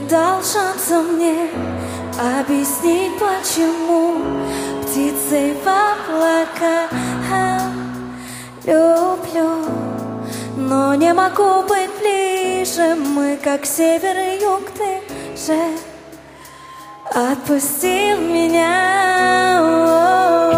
дал шанса мне объяснить, почему птицей в облаках люблю. Но не могу быть ближе, мы как север и юг, ты же отпустил меня.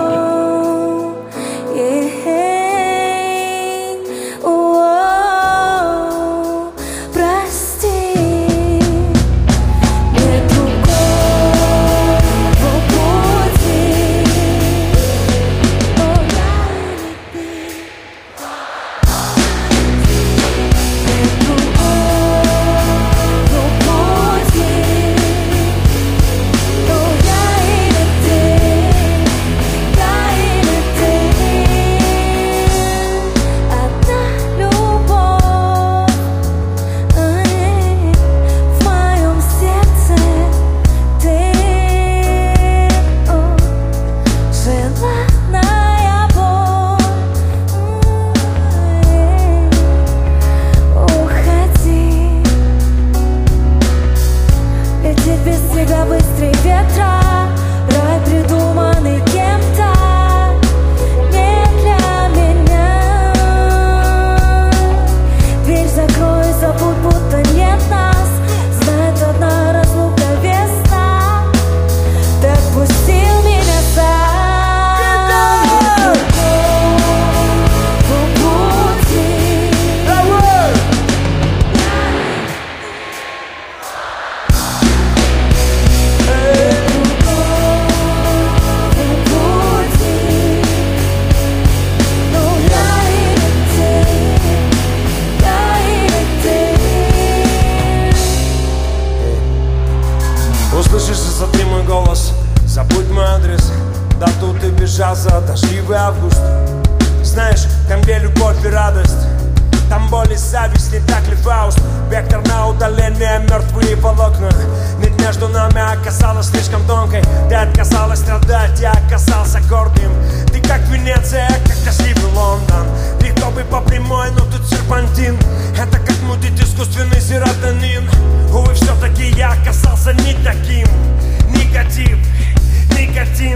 Услышишь, сотри мой голос, забудь мой адрес. Да тут и бежал за дождливый август. Знаешь, там где любовь и радость, там боль и зависть, не так ли, Фауст? Вектор на удаление, мертвые волокна. Ведь между нами оказалась слишком тонкой. Ты отказалась страдать, я оказался гордым. Ты как Венеция, как дождливый Лондон. Легко бы по прямой, но тут серпантин. Это как мутить искусственный серотонин. Увы, все-таки я оказался не таким. Негатив, никотин,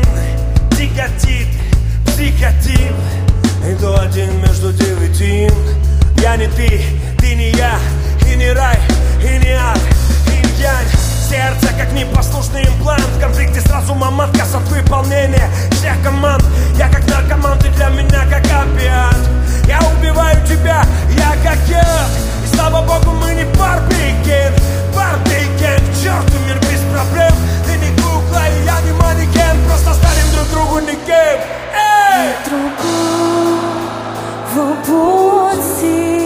тяготит, психотип. Иду один между девятин. Я не ты не я, и не рай, и не ад, инь-янь. Сердце как непослушный имплант, в конфликте с разумом, отказ от выполнения всех команд. Я как наркоман, ты для меня как опиат. Я убиваю тебя, я как яд. И слава богу, мы не барбикен. Барбикен, к черту мир без проблем. Ты не кукла, и я не манекен. Просто станем друг другу никем. Эй! Другого пути.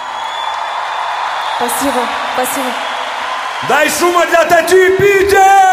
Спасибо, спасибо. Дай шума для Тати Питер!